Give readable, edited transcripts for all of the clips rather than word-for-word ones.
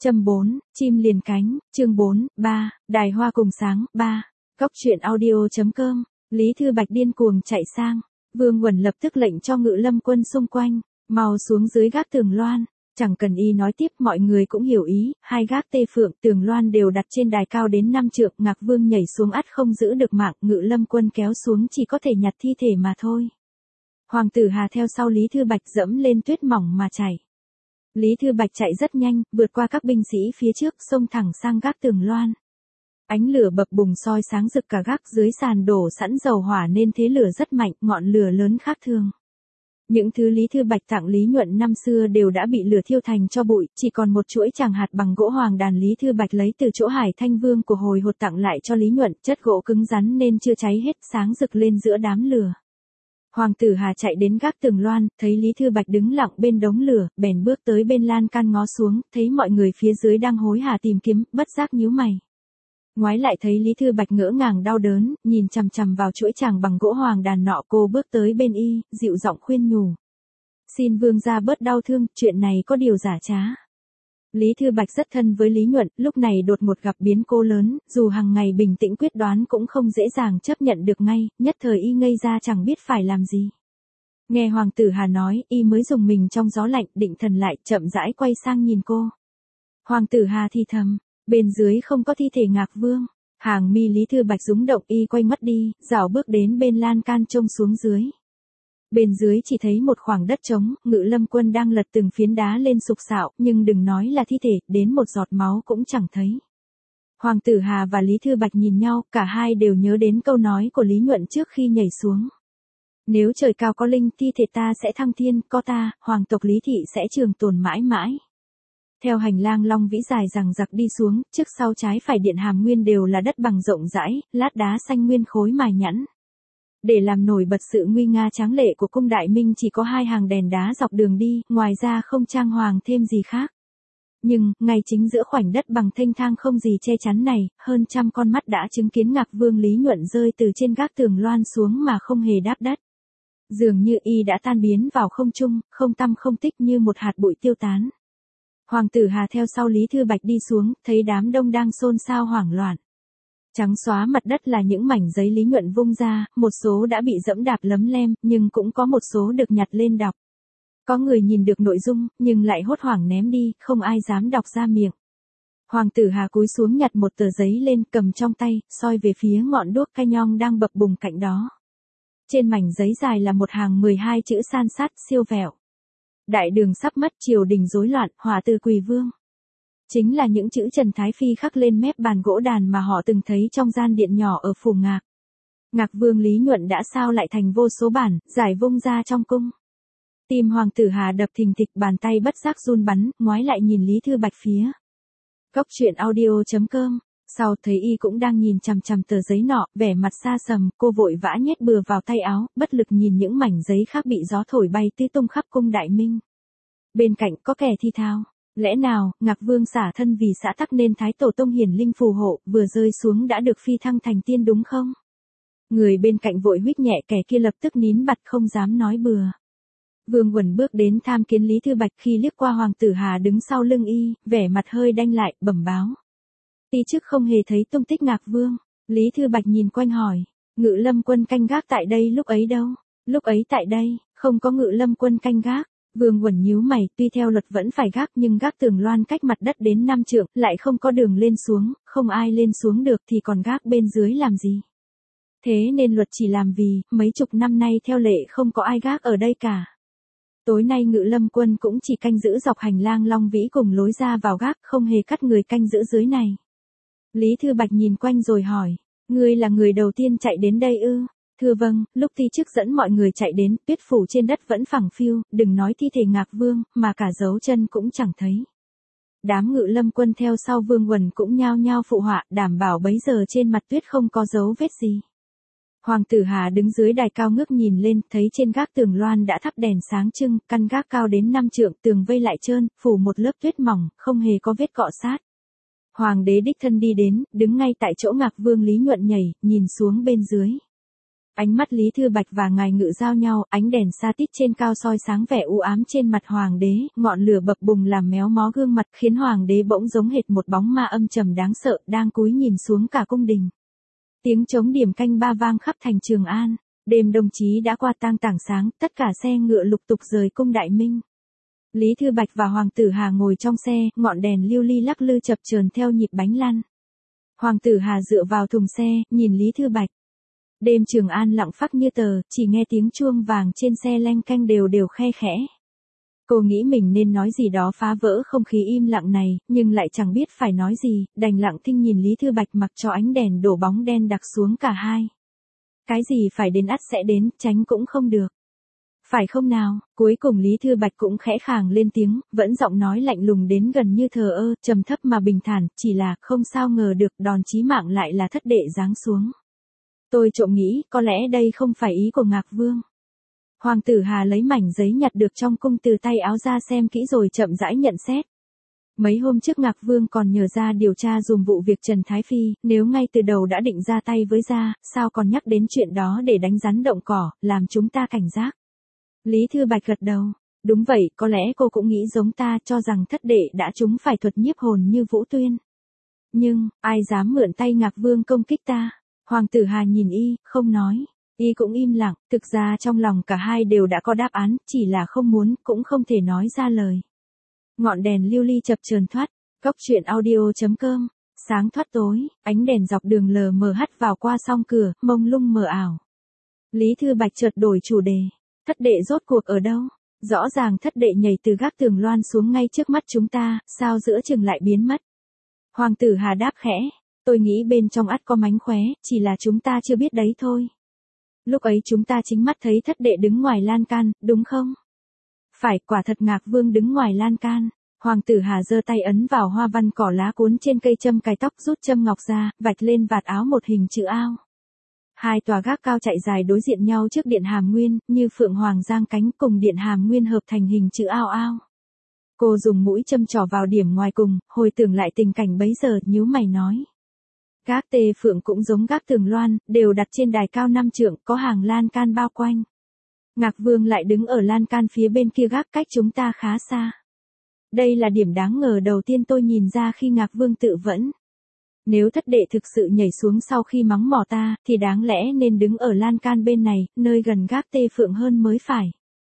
Châm 4, chim liền cánh, chương 4, 3, đài hoa cùng sáng, 3. Cóc truyện audio.com, Lý Thư Bạch điên cuồng chạy sang. Vương Uẩn lập tức lệnh cho Ngự Lâm quân xung quanh, mau xuống dưới gác tường loan. Chẳng cần y nói tiếp, mọi người cũng hiểu ý, hai gác Tê Phượng tường loan đều đặt trên đài cao đến 5 trượng, Ngạc Vương nhảy xuống ắt không giữ được mạng, Ngự Lâm quân kéo xuống chỉ có thể nhặt thi thể mà thôi. Hoàng tử Hà theo sau Lý Thư Bạch dẫm lên tuyết mỏng mà chạy. Lý Thư Bạch chạy rất nhanh, vượt qua các binh sĩ phía trước, xông thẳng sang gác tường loan. Ánh lửa bập bùng soi sáng rực cả gác, dưới sàn đổ sẵn dầu hỏa nên thế lửa rất mạnh, ngọn lửa lớn khác thường. Những thứ Lý Thư Bạch tặng Lý Nhuận năm xưa đều đã bị lửa thiêu thành tro bụi, chỉ còn một chuỗi tràng hạt bằng gỗ hoàng đàn Lý Thư Bạch lấy từ chỗ Hải Thanh Vương của hồi hột tặng lại cho Lý Nhuận, chất gỗ cứng rắn nên chưa cháy hết, sáng rực lên giữa đám lửa. Hoàng tử Hà chạy đến gác tường loan, thấy Lý Thư Bạch đứng lặng bên đống lửa, bèn bước tới bên lan can ngó xuống, thấy mọi người phía dưới đang hối hả tìm kiếm, bất giác nhíu mày. Ngoái lại thấy Lý Thư Bạch ngỡ ngàng đau đớn, nhìn chằm chằm vào chuỗi tràng bằng gỗ hoàng đàn nọ, cô bước tới bên y, dịu giọng khuyên nhủ. Xin vương gia bớt đau thương, chuyện này có điều giả trá. Lý Thư Bạch rất thân với Lý Nhuận, lúc này đột ngột gặp biến cố lớn, dù hàng ngày bình tĩnh quyết đoán cũng không dễ dàng chấp nhận được ngay, nhất thời y ngây ra chẳng biết phải làm gì. Nghe Hoàng tử Hà nói, y mới dùng mình trong gió lạnh, định thần lại, chậm rãi quay sang nhìn cô. Hoàng tử Hà thì thầm, bên dưới không có thi thể Ngạc Vương. Hàng mi Lý Thư Bạch rúng động, y quay mắt đi, rảo bước đến bên lan can trông xuống dưới. Bên dưới chỉ thấy một khoảng đất trống, Ngự Lâm quân đang lật từng phiến đá lên sục sạo, nhưng đừng nói là thi thể, đến một giọt máu cũng chẳng thấy. Hoàng tử Hà và Lý Thư Bạch nhìn nhau, cả hai đều nhớ đến câu nói của Lý Nhuận trước khi nhảy xuống. Nếu trời cao có linh, thi thể ta sẽ thăng thiên, có ta, hoàng tộc Lý thị sẽ trường tồn mãi mãi. Theo hành lang long vĩ dài rằng giặc đi xuống, trước sau trái phải điện Hàm Nguyên đều là đất bằng rộng rãi, lát đá xanh nguyên khối mài nhẵn. Để làm nổi bật sự nguy nga tráng lệ của cung Đại Minh chỉ có 2 hàng đèn đá dọc đường đi, ngoài ra không trang hoàng thêm gì khác. Nhưng, ngay chính giữa khoảnh đất bằng thênh thang không gì che chắn này, hơn trăm con mắt đã chứng kiến Ngạc Vương Lý Nhuận rơi từ trên gác tường loan xuống mà không hề đáp đất. Dường như y đã tan biến vào không trung, không tăm không tích như một hạt bụi tiêu tán. Hoàng tử Hà theo sau Lý Thư Bạch đi xuống, thấy đám đông đang xôn xao hoảng loạn. Trắng xóa mặt đất là những mảnh giấy Lý Nhuận vung ra, một số đã bị dẫm đạp lấm lem, nhưng cũng có một số được nhặt lên đọc. Có người nhìn được nội dung, nhưng lại hốt hoảng ném đi, không ai dám đọc ra miệng. Hoàng tử Hà cúi xuống nhặt một tờ giấy lên, cầm trong tay, soi về phía ngọn đuốc canh nhong đang bập bùng cạnh đó. Trên mảnh giấy dài là một hàng 12 chữ san sát, siêu vẹo. Đại đường sắp mất, triều đình rối loạn, hỏa từ Quỳ Vương. Chính là những chữ Trần Thái Phi khắc lên mép bàn gỗ đàn mà họ từng thấy trong gian điện nhỏ ở phủ Ngạc. Ngạc Vương Lý Nhuận đã sao lại thành vô số bản, giải vung ra trong cung. Tim Hoàng tử Hà đập thình thịch, bàn tay bất giác run bắn, ngoái lại nhìn Lý Thư Bạch phía. Cóc truyện audio.com, sau thấy y cũng đang nhìn chằm chằm tờ giấy nọ, vẻ mặt xa sầm, cô vội vã nhét bừa vào tay áo, bất lực nhìn những mảnh giấy khác bị gió thổi bay tứ tung khắp cung Đại Minh. Bên cạnh có kẻ thi thao. Lẽ nào, Ngạc Vương xả thân vì xã tắc nên Thái Tổ Tông hiển linh phù hộ, vừa rơi xuống đã được phi thăng thành tiên đúng không? Người bên cạnh vội huých nhẹ, kẻ kia lập tức nín bặt không dám nói bừa. Vương Uẩn bước đến tham kiến Lý Thư Bạch, khi liếc qua Hoàng tử Hà đứng sau lưng y, vẻ mặt hơi đanh lại, bẩm báo. Ti chức không hề thấy tung tích Ngạc Vương. Lý Thư Bạch nhìn quanh hỏi, Ngự Lâm quân canh gác tại đây lúc ấy đâu? Lúc ấy tại đây, không có Ngự Lâm quân canh gác. Vương Uẩn nhíu mày, tuy theo luật vẫn phải gác nhưng gác tường loan cách mặt đất đến 5 trượng, lại không có đường lên xuống, không ai lên xuống được thì còn gác bên dưới làm gì. Thế nên luật chỉ làm vì, mấy chục năm nay theo lệ không có ai gác ở đây cả. Tối nay Ngự Lâm quân cũng chỉ canh giữ dọc hành lang long vĩ cùng lối ra vào gác, không hề cắt người canh giữ dưới này. Lý Thư Bạch nhìn quanh rồi hỏi, ngươi là người đầu tiên chạy đến đây ư? Thưa vâng, lúc ti chức dẫn mọi người chạy đến, tuyết phủ trên đất vẫn phẳng phiu, đừng nói thi thể Ngạc Vương, mà cả dấu chân cũng chẳng thấy. Đám Ngự Lâm quân theo sau Vương Uẩn cũng nhao nhao phụ họa, đảm bảo bấy giờ trên mặt tuyết không có dấu vết gì. Hoàng tử Hà đứng dưới đài cao ngước nhìn lên, thấy trên gác tường loan đã thắp đèn sáng trưng, căn gác cao đến 5 trượng, tường vây lại trơn, phủ một lớp tuyết mỏng, không hề có vết cọ sát. Hoàng đế đích thân đi đến, đứng ngay tại chỗ Ngạc Vương Lý Nhuận nhảy, nhìn xuống bên dưới. Ánh mắt Lý Thư Bạch và ngài Ngự giao nhau, ánh đèn sa tít trên cao soi sáng vẻ u ám trên mặt hoàng đế, ngọn lửa bập bùng làm méo mó gương mặt khiến hoàng đế bỗng giống hệt một bóng ma âm trầm đáng sợ đang cúi nhìn xuống cả cung đình. Tiếng trống điểm canh ba vang khắp thành Trường An, đêm đồng chí đã qua tang tảng sáng, tất cả xe ngựa lục tục rời cung Đại Minh. Lý Thư Bạch và Hoàng tử Hà ngồi trong xe, ngọn đèn lưu ly lắc lư chập chờn theo nhịp bánh lăn. Hoàng tử Hà dựa vào thùng xe, nhìn Lý Thư Bạch. Đêm Trường An lặng phắc như tờ, chỉ nghe tiếng chuông vàng trên xe leng canh đều đều khe khẽ. Cô nghĩ mình nên nói gì đó phá vỡ không khí im lặng này, nhưng lại chẳng biết phải nói gì, đành lặng thinh nhìn Lý Thư Bạch mặc cho ánh đèn đổ bóng đen đặc xuống cả hai. Cái gì phải đến ắt sẽ đến, tránh cũng không được. Phải không nào? Cuối cùng Lý Thư Bạch cũng khẽ khàng lên tiếng, vẫn giọng nói lạnh lùng đến gần như thờ ơ, trầm thấp mà bình thản, chỉ là không sao ngờ được đòn chí mạng lại là thất đệ giáng xuống. Tôi trộm nghĩ, có lẽ đây không phải ý của Ngạc Vương. Hoàng tử Hà lấy mảnh giấy nhặt được trong cung từ tay áo ra xem kỹ rồi chậm rãi nhận xét. Mấy hôm trước Ngạc Vương còn nhờ ra điều tra dùm vụ việc Trần Thái Phi, nếu ngay từ đầu đã định ra tay với gia, sao còn nhắc đến chuyện đó để đánh rắn động cỏ, làm chúng ta cảnh giác. Lý Thư Bạch gật đầu. Đúng vậy, có lẽ cô cũng nghĩ giống ta, cho rằng thất đệ đã trúng phải thuật nhiếp hồn như Vũ Tuyên. Nhưng, ai dám mượn tay Ngạc Vương công kích ta? Hoàng tử Hà nhìn y, không nói. Y cũng im lặng, thực ra trong lòng cả hai đều đã có đáp án, chỉ là không muốn, cũng không thể nói ra lời. Ngọn đèn lưu ly chập chờn thoát, góc truyện audio.com, sáng thoát tối, ánh đèn dọc đường lờ mờ hắt vào qua song cửa, mông lung mờ ảo. Lý Thư Bạch chợt đổi chủ đề. Thất đệ rốt cuộc ở đâu? Rõ ràng thất đệ nhảy từ gác tường loan xuống ngay trước mắt chúng ta, sao giữa chừng lại biến mất? Hoàng tử Hà đáp khẽ, tôi nghĩ bên trong ắt có mánh khóe, chỉ là chúng ta chưa biết đấy thôi. Lúc ấy chúng ta chính mắt thấy thất đệ đứng ngoài lan can, đúng không? Phải, quả thật Ngạc Vương đứng ngoài lan can. Hoàng tử Hà giơ tay ấn vào hoa văn cỏ lá cuốn trên cây châm cài tóc, rút châm ngọc ra, vạch lên vạt áo một hình chữ ao. Hai tòa gác cao chạy dài đối diện nhau trước điện Hàm Nguyên, như phượng hoàng giang cánh cùng điện Hàm Nguyên hợp thành hình chữ ao ao. Cô dùng mũi châm trỏ vào điểm ngoài cùng, hồi tưởng lại tình cảnh bấy giờ, nhíu mày nói. Gác Tê Phượng cũng giống gác tường loan, đều đặt trên đài cao 5 trượng, có hàng lan can bao quanh. Ngạc Vương lại đứng ở lan can phía bên kia gác cách chúng ta khá xa. Đây là điểm đáng ngờ đầu tiên tôi nhìn ra khi Ngạc Vương tự vẫn. Nếu thất đệ thực sự nhảy xuống sau khi mắng mỏ ta, thì đáng lẽ nên đứng ở lan can bên này, nơi gần gác Tê Phượng hơn mới phải.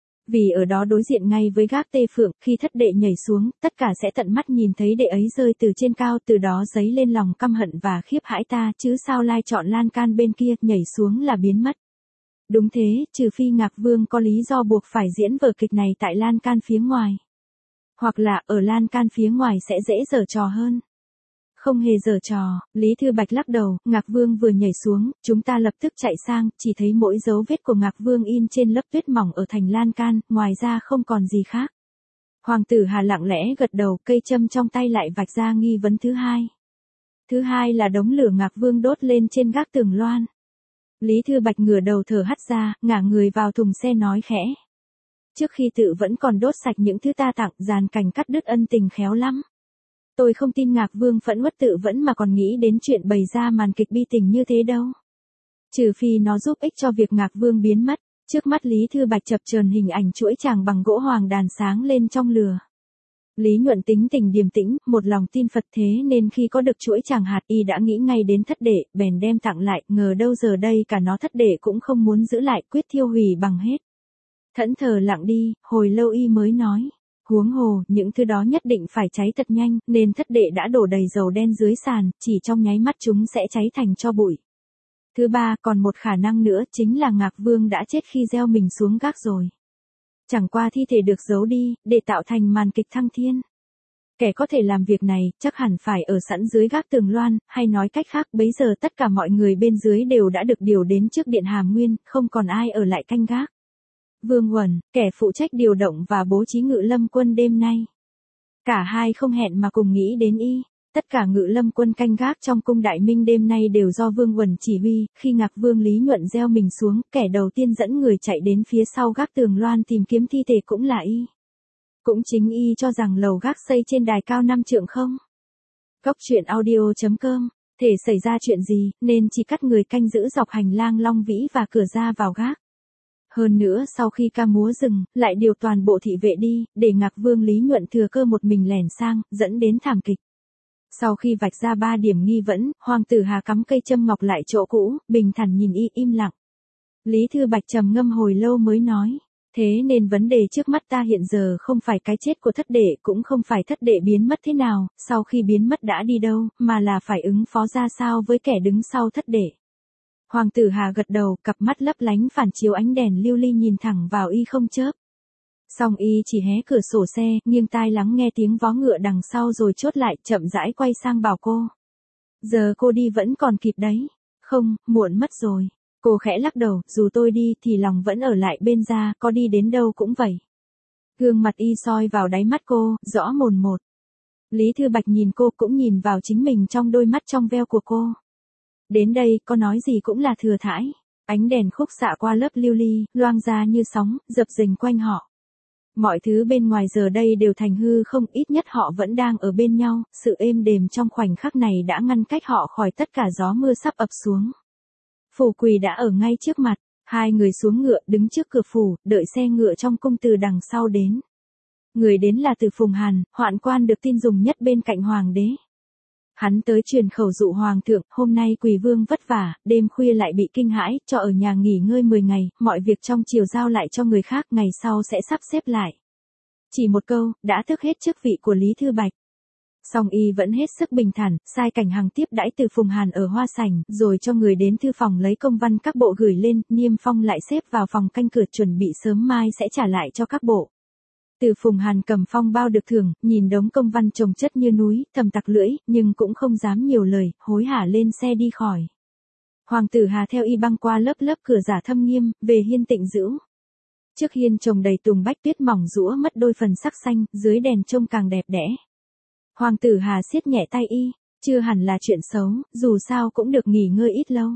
Vì ở đó đối diện ngay với gác Tê Phượng, khi thất đệ nhảy xuống, tất cả sẽ tận mắt nhìn thấy đệ ấy rơi từ trên cao, từ đó dấy lên lòng căm hận và khiếp hãi ta, chứ sao lai chọn lan can bên kia, nhảy xuống là biến mất. Đúng thế, trừ phi Ngạc Vương có lý do buộc phải diễn vở kịch này tại lan can phía ngoài. Hoặc là ở lan can phía ngoài sẽ dễ giở trò hơn. Không hề giở trò, Lý Thư Bạch lắc đầu, Ngạc Vương vừa nhảy xuống, chúng ta lập tức chạy sang, chỉ thấy mỗi dấu vết của Ngạc Vương in trên lớp tuyết mỏng ở thành lan can, ngoài ra không còn gì khác. Hoàng tử Hà lặng lẽ gật đầu, cây châm trong tay lại vạch ra nghi vấn thứ hai. Thứ hai là đống lửa Ngạc Vương đốt lên trên gác tường loan. Lý Thư Bạch ngửa đầu thở hắt ra, ngả người vào thùng xe nói khẽ. Trước khi tự vẫn còn đốt sạch những thứ ta tặng, dàn cảnh cắt đứt ân tình khéo lắm. Tôi không tin Ngạc Vương phẫn uất tự vẫn mà còn nghĩ đến chuyện bày ra màn kịch bi tình như thế đâu. Trừ phi nó giúp ích cho việc Ngạc Vương biến mất. Trước mắt Lý Thư Bạch chập chờn hình ảnh chuỗi chàng bằng gỗ hoàng đàn sáng lên trong lửa. Lý Nhuận tính tình điềm tĩnh, một lòng tin Phật, thế nên khi có được chuỗi chàng hạt y đã nghĩ ngay đến thất đệ, bèn đem tặng lại, ngờ đâu giờ đây cả nó thất đệ cũng không muốn giữ lại, quyết thiêu hủy bằng hết. Thẫn thờ lặng đi, hồi lâu y mới nói. Huống hồ, những thứ đó nhất định phải cháy thật nhanh, nên thất đệ đã đổ đầy dầu đen dưới sàn, chỉ trong nháy mắt chúng sẽ cháy thành tro bụi. Thứ ba, còn một khả năng nữa, chính là Ngạc Vương đã chết khi gieo mình xuống gác rồi. Chẳng qua thi thể được giấu đi, để tạo thành màn kịch thăng thiên. Kẻ có thể làm việc này, chắc hẳn phải ở sẵn dưới gác tường loan, hay nói cách khác, bấy giờ tất cả mọi người bên dưới đều đã được điều đến trước điện Hàm Nguyên, không còn ai ở lại canh gác. Vương Huẩn, kẻ phụ trách điều động và bố trí ngự lâm quân đêm nay. Cả hai không hẹn mà cùng nghĩ đến y. Tất cả ngự lâm quân canh gác trong cung Đại Minh đêm nay đều do Vương Huẩn chỉ huy, khi Ngạc Vương Lý Nhuận gieo mình xuống, kẻ đầu tiên dẫn người chạy đến phía sau gác tường loan tìm kiếm thi thể cũng là y. Cũng chính y cho rằng lầu gác xây trên đài cao 5 trượng không. Góc truyện audio.com Thể xảy ra chuyện gì, nên chỉ cắt người canh giữ dọc hành lang Long Vĩ và cửa ra vào gác. Hơn nữa sau khi ca múa dừng, lại điều toàn bộ thị vệ đi, để Ngạc Vương Lý Nhuận thừa cơ một mình lẻn sang, dẫn đến thảm kịch. Sau khi vạch ra 3 điểm nghi vấn, Hoàng tử Hà cắm cây châm ngọc lại chỗ cũ, bình thản nhìn y im lặng. Lý Thư Bạch trầm ngâm hồi lâu mới nói. Thế nên vấn đề trước mắt ta hiện giờ không phải cái chết của thất đệ, cũng không phải thất đệ biến mất thế nào, sau khi biến mất đã đi đâu, mà là phải ứng phó ra sao với kẻ đứng sau thất đệ. Hoàng tử Hà gật đầu, cặp mắt lấp lánh phản chiếu ánh đèn lưu ly nhìn thẳng vào y không chớp. Xong y chỉ hé cửa sổ xe, nghiêng tai lắng nghe tiếng vó ngựa đằng sau rồi chốt lại, chậm rãi quay sang bảo cô. Giờ cô đi vẫn còn kịp đấy. Không, muộn mất rồi. Cô khẽ lắc đầu, dù tôi đi thì lòng vẫn ở lại bên gia, có đi đến đâu cũng vậy. Gương mặt y soi vào đáy mắt cô, rõ mồn một. Lý Thư Bạch nhìn cô cũng nhìn vào chính mình trong đôi mắt trong veo của cô. Đến đây, có nói gì cũng là thừa thãi. Ánh đèn khúc xạ qua lớp lưu ly, loang ra như sóng, dập dềnh quanh họ. Mọi thứ bên ngoài giờ đây đều thành hư không, ít nhất họ vẫn đang ở bên nhau, sự êm đềm trong khoảnh khắc này đã ngăn cách họ khỏi tất cả gió mưa sắp ập xuống. Phủ Quỳ đã ở ngay trước mặt, hai người xuống ngựa đứng trước cửa phủ, đợi xe ngựa trong cung từ đằng sau đến. Người đến là Từ Phùng Hàn, hoạn quan được tin dùng nhất bên cạnh hoàng đế. Hắn tới truyền khẩu dụ hoàng thượng, hôm nay Quỳ Vương vất vả, đêm khuya lại bị kinh hãi, cho ở nhà nghỉ ngơi 10 ngày, mọi việc trong triều giao lại cho người khác, ngày sau sẽ sắp xếp lại. Chỉ một câu, đã tước hết chức vị của Lý Thư Bạch. Song y vẫn hết sức bình thản, sai Cảnh Hằng tiếp đãi Từ Phùng Hàn ở hoa sảnh, rồi cho người đến thư phòng lấy công văn các bộ gửi lên, niêm phong lại xếp vào phòng canh cửa chuẩn bị sớm mai sẽ trả lại cho các bộ. Từ Phùng Hàn cầm phong bao được thưởng, nhìn đống công văn chồng chất như núi, thầm tặc lưỡi, nhưng cũng không dám nhiều lời, hối hả lên xe đi khỏi. Hoàng tử Hà theo y băng qua lớp lớp cửa giả thâm nghiêm, về hiên Tịnh Dữu. Trước hiên trồng đầy tùng bách tuyết mỏng rũa mất đôi phần sắc xanh, dưới đèn trông càng đẹp đẽ. Hoàng tử Hà siết nhẹ tay y, chưa hẳn là chuyện xấu, dù sao cũng được nghỉ ngơi ít lâu.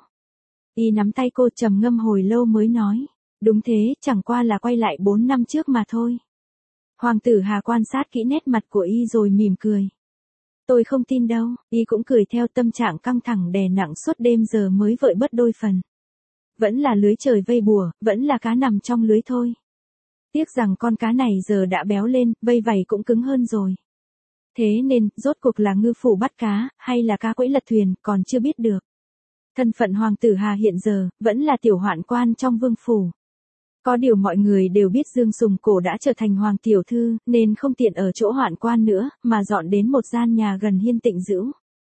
Y nắm tay cô trầm ngâm hồi lâu mới nói, đúng thế, chẳng qua là quay lại 4 năm trước mà thôi. Hoàng tử Hà quan sát kỹ nét mặt của y rồi mỉm cười. Tôi không tin đâu, y cũng cười theo, tâm trạng căng thẳng đè nặng suốt đêm giờ mới vợi bớt đôi phần. Vẫn là lưới trời vây bùa, vẫn là cá nằm trong lưới thôi. Tiếc rằng con cá này giờ đã béo lên, vây vảy cũng cứng hơn rồi. Thế nên, rốt cuộc là ngư phủ bắt cá, hay là cá quẫy lật thuyền, còn chưa biết được. Thân phận Hoàng tử Hà hiện giờ, vẫn là tiểu hoạn quan trong vương phủ. Có điều mọi người đều biết Dương Sùng Cổ đã trở thành hoàng tiểu thư, nên không tiện ở chỗ hoạn quan nữa, mà dọn đến một gian nhà gần hiên Tịnh Dữu.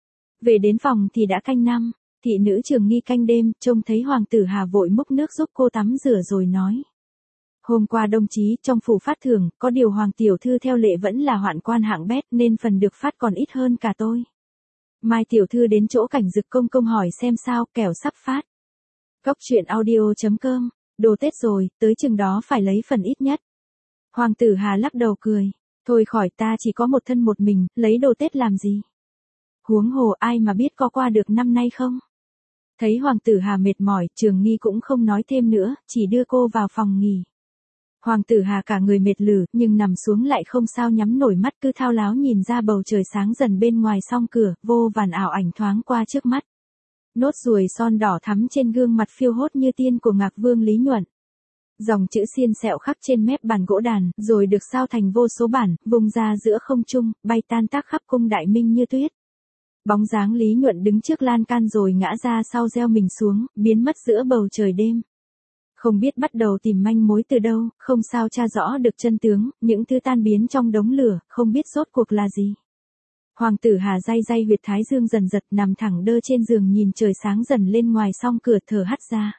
Về đến phòng thì đã canh năm, thị nữ Trường Nghi canh đêm, trông thấy Hoàng tử Hà vội múc nước giúp cô tắm rửa rồi nói. Hôm qua đồng chí trong phủ phát thưởng, có điều hoàng tiểu thư theo lệ vẫn là hoạn quan hạng bét nên phần được phát còn ít hơn cả tôi. Mai tiểu thư đến chỗ Cảnh Dực công công hỏi xem sao, kẻo sắp phát. Cốc truyện audio.com, đồ Tết rồi, tới chừng đó phải lấy phần ít nhất. Hoàng tử Hà lắc đầu cười, thôi khỏi, ta chỉ có một thân một mình, lấy đồ Tết làm gì. Huống hồ ai mà biết có qua được năm nay không. Thấy Hoàng tử Hà mệt mỏi, Trường Nghi cũng không nói thêm nữa, chỉ đưa cô vào phòng nghỉ. Hoàng tử Hà cả người mệt lử, nhưng nằm xuống lại không sao nhắm nổi mắt, cứ thao láo nhìn ra bầu trời sáng dần bên ngoài song cửa, vô vàn ảo ảnh thoáng qua trước mắt. Nốt ruồi son đỏ thắm trên gương mặt phiêu hốt như tiên của Ngạc Vương Lý Nhuận. Dòng chữ xiên xẹo khắc trên mép bàn gỗ đàn, rồi được sao thành vô số bản, vùng ra giữa không trung, bay tan tác khắp cung đại minh như tuyết. Bóng dáng Lý Nhuận đứng trước lan can rồi ngã ra sau gieo mình xuống, biến mất giữa bầu trời đêm. Không biết bắt đầu tìm manh mối từ đâu, không sao tra rõ được chân tướng, những thứ tan biến trong đống lửa, không biết rốt cuộc là gì. Hoàng tử Hà day day huyệt thái dương dần giật, nằm thẳng đơ trên giường nhìn trời sáng dần lên ngoài song cửa, thở hắt ra.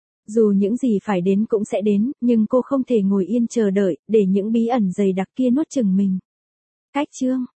Dù những gì phải đến cũng sẽ đến, nhưng cô không thể ngồi yên chờ đợi, để những bí ẩn dày đặc kia nuốt chửng mình. Cách chương